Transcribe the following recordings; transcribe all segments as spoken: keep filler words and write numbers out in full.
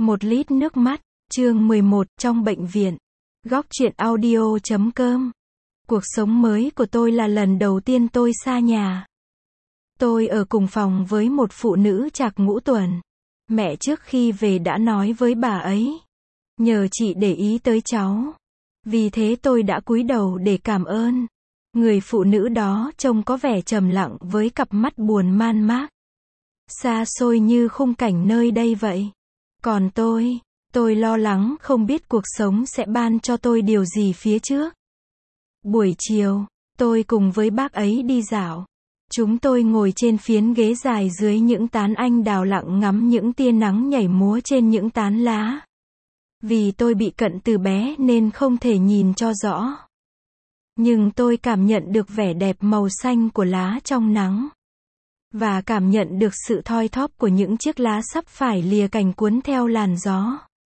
Một lít nước mắt, chương mười một, trong bệnh viện. Góc truyện audio chấm com. Cuộc sống mới của tôi là lần đầu tiên tôi xa nhà. Tôi ở cùng phòng với một phụ nữ trạc ngũ tuần. Mẹ trước khi về đã nói với bà ấy, nhờ chị để ý tới cháu. Vì thế tôi đã cúi đầu để cảm ơn. Người phụ nữ đó trông có vẻ trầm lặng với cặp mắt buồn man mác. Xa xôi như khung cảnh nơi đây vậy. Còn tôi, tôi lo lắng không biết cuộc sống sẽ ban cho tôi điều gì phía trước. Buổi chiều, tôi cùng với bác ấy đi dạo. Chúng tôi ngồi trên phiến ghế dài dưới những tán anh đào lặng ngắm những tia nắng nhảy múa trên những tán lá. Vì tôi bị cận từ bé nên không thể nhìn cho rõ. Nhưng tôi cảm nhận được vẻ đẹp màu xanh của lá trong nắng. Và cảm nhận được sự thoi thóp của những chiếc lá sắp phải lìa cành cuốn theo làn gió.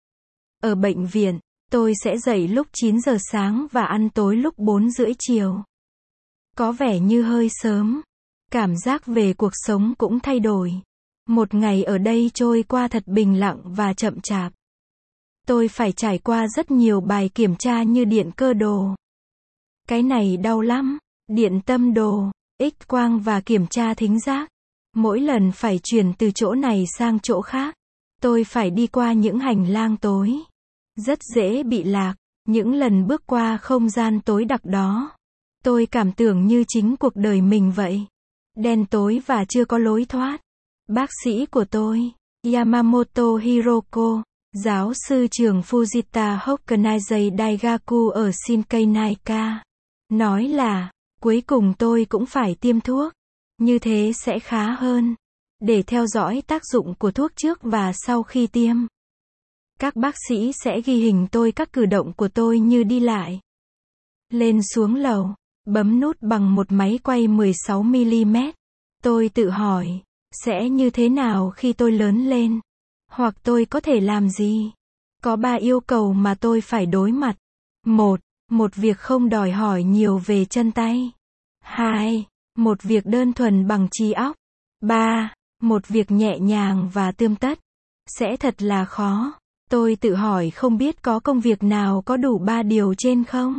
Ở bệnh viện, tôi sẽ dậy lúc chín giờ sáng và ăn tối lúc bốn rưỡi chiều. Có vẻ như hơi sớm. Cảm giác về cuộc sống cũng thay đổi. Một ngày ở đây trôi qua thật bình lặng và chậm chạp. Tôi phải trải qua rất nhiều bài kiểm tra như điện cơ đồ. Cái này đau lắm. Điện tâm đồ, X-quang và kiểm tra thính giác. Mỗi lần phải chuyển từ chỗ này sang chỗ khác. Tôi phải đi qua những hành lang tối. Rất dễ bị lạc. Những lần bước qua không gian tối đặc đó. Tôi cảm tưởng như chính cuộc đời mình vậy. Đen tối và chưa có lối thoát. Bác sĩ của tôi, Yamamoto Hiroko, giáo sư trường Fujita Hokusai Daigaku ở Shinkai Naika, nói là, cuối cùng tôi cũng phải tiêm thuốc. Như thế sẽ khá hơn. Để theo dõi tác dụng của thuốc trước và sau khi tiêm. Các bác sĩ sẽ ghi hình tôi các cử động của tôi như đi lại, lên xuống lầu, bấm nút bằng một máy quay mười sáu mi li mét. Tôi tự hỏi, sẽ như thế nào khi tôi lớn lên? Hoặc tôi có thể làm gì? Có ba yêu cầu mà tôi phải đối mặt. Một, một việc không đòi hỏi nhiều về chân tay. Hai, một việc đơn thuần bằng trí óc. Ba, một việc nhẹ nhàng và tươm tất. Sẽ thật là khó. Tôi tự hỏi không biết có công việc nào có đủ ba điều trên không?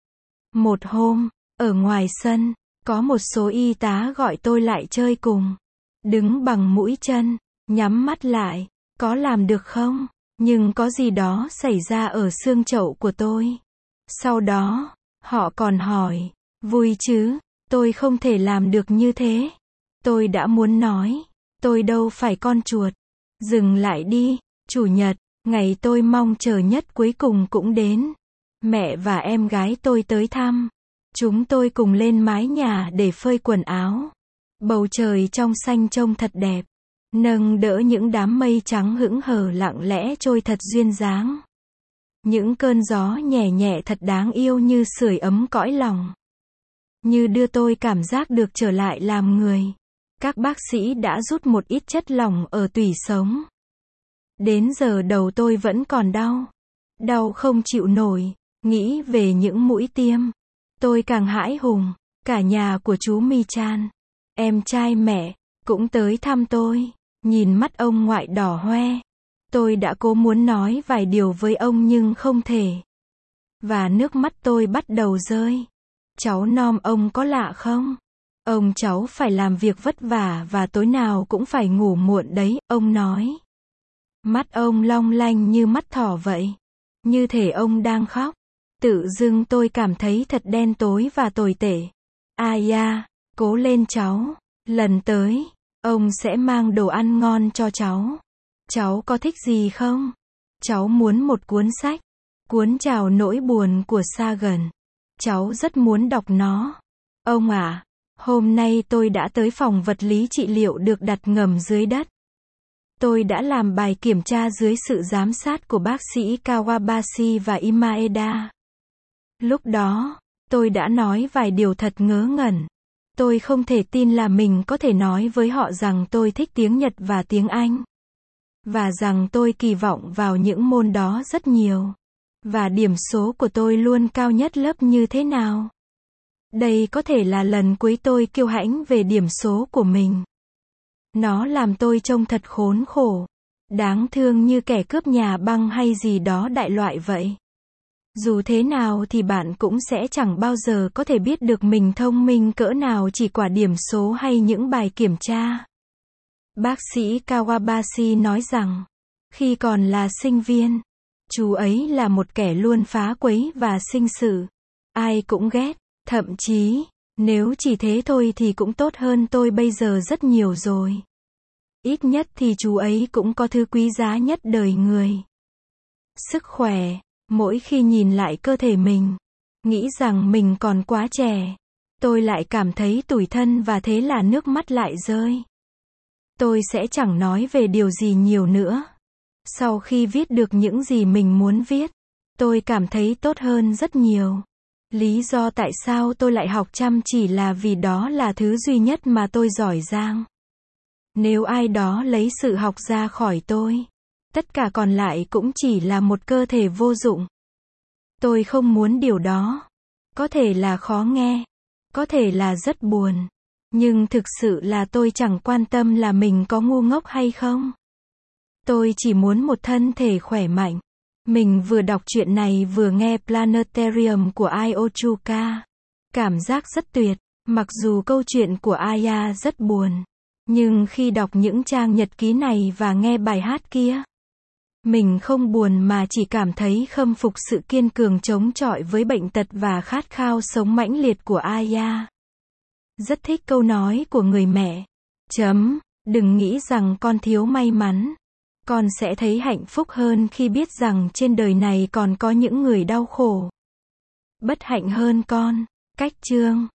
Một hôm, ở ngoài sân, có một số y tá gọi tôi lại chơi cùng. Đứng bằng mũi chân, nhắm mắt lại, có làm được không? Nhưng có gì đó xảy ra ở xương chậu của tôi. Sau đó, họ còn hỏi, vui chứ? Tôi không thể làm được như thế. Tôi đã muốn nói, tôi đâu phải con chuột. Dừng lại đi, Chủ nhật, ngày tôi mong chờ nhất cuối cùng cũng đến. Mẹ và em gái tôi tới thăm. Chúng tôi cùng lên mái nhà để phơi quần áo. Bầu trời trong xanh trông thật đẹp. Nâng đỡ những đám mây trắng hững hờ lặng lẽ trôi thật duyên dáng. Những cơn gió nhẹ nhẹ thật đáng yêu như sưởi ấm cõi lòng. Như đưa tôi cảm giác được trở lại làm người. Các bác sĩ đã rút một ít chất lỏng ở tủy sống. Đến giờ đầu tôi vẫn còn đau. Đau không chịu nổi. Nghĩ về những mũi tiêm. Tôi càng hãi hùng. Cả nhà của chú Mi-chan, em trai mẹ, cũng tới thăm tôi. Nhìn mắt ông ngoại đỏ hoe. Tôi đã cố muốn nói vài điều với ông nhưng không thể. Và nước mắt tôi bắt đầu rơi. Cháu nom ông có lạ không? Ông cháu phải làm việc vất vả và tối nào cũng phải ngủ muộn đấy, ông nói. Mắt ông long lanh như mắt thỏ vậy. Như thể ông đang khóc. Tự dưng tôi cảm thấy thật đen tối và tồi tệ. Ai da, cố lên cháu. Lần tới, ông sẽ mang đồ ăn ngon cho cháu. Cháu có thích gì không? Cháu muốn một cuốn sách. Cuốn Chào nỗi buồn của Sagan. Cháu rất muốn đọc nó. Ông à, hôm nay tôi đã tới phòng vật lý trị liệu được đặt ngầm dưới đất. Tôi đã làm bài kiểm tra dưới sự giám sát của bác sĩ Kawabashi và Imaeda. Lúc đó, tôi đã nói vài điều thật ngớ ngẩn. Tôi không thể tin là mình có thể nói với họ rằng tôi thích tiếng Nhật và tiếng Anh. Và rằng tôi kỳ vọng vào những môn đó rất nhiều. Và điểm số của tôi luôn cao nhất lớp như thế nào. Đây có thể là lần cuối tôi kiêu hãnh về điểm số của mình. Nó làm tôi trông thật khốn khổ. Đáng thương như kẻ cướp nhà băng hay gì đó đại loại vậy. Dù thế nào thì bạn cũng sẽ chẳng bao giờ có thể biết được mình thông minh cỡ nào chỉ qua điểm số hay những bài kiểm tra. Bác sĩ Kawabashi nói rằng, khi còn là sinh viên, chú ấy là một kẻ luôn phá quấy và sinh sự. Ai cũng ghét, thậm chí, nếu chỉ thế thôi thì cũng tốt hơn tôi bây giờ rất nhiều rồi. Ít nhất thì chú ấy cũng có thứ quý giá nhất đời người. Sức khỏe. Mỗi khi nhìn lại cơ thể mình, nghĩ rằng mình còn quá trẻ, tôi lại cảm thấy tủi thân và thế là nước mắt lại rơi. Tôi sẽ chẳng nói về điều gì nhiều nữa. Sau khi viết được những gì mình muốn viết, tôi cảm thấy tốt hơn rất nhiều. Lý do tại sao tôi lại học chăm chỉ là vì đó là thứ duy nhất mà tôi giỏi giang. Nếu ai đó lấy sự học ra khỏi tôi, tất cả còn lại cũng chỉ là một cơ thể vô dụng. Tôi không muốn điều đó. Có thể là khó nghe, có thể là rất buồn, nhưng thực sự là tôi chẳng quan tâm là mình có ngu ngốc hay không. Tôi chỉ muốn một thân thể khỏe mạnh. Mình vừa đọc chuyện này vừa nghe Planetarium của Io Chuka. Cảm giác rất tuyệt, mặc dù câu chuyện của Aya rất buồn. Nhưng khi đọc những trang nhật ký này và nghe bài hát kia, mình không buồn mà chỉ cảm thấy khâm phục sự kiên cường chống chọi với bệnh tật và khát khao sống mãnh liệt của Aya. Rất thích câu nói của người mẹ. Chấm, đừng nghĩ rằng con thiếu may mắn. Con sẽ thấy hạnh phúc hơn khi biết rằng trên đời này còn có những người đau khổ, bất hạnh hơn con. Cách chương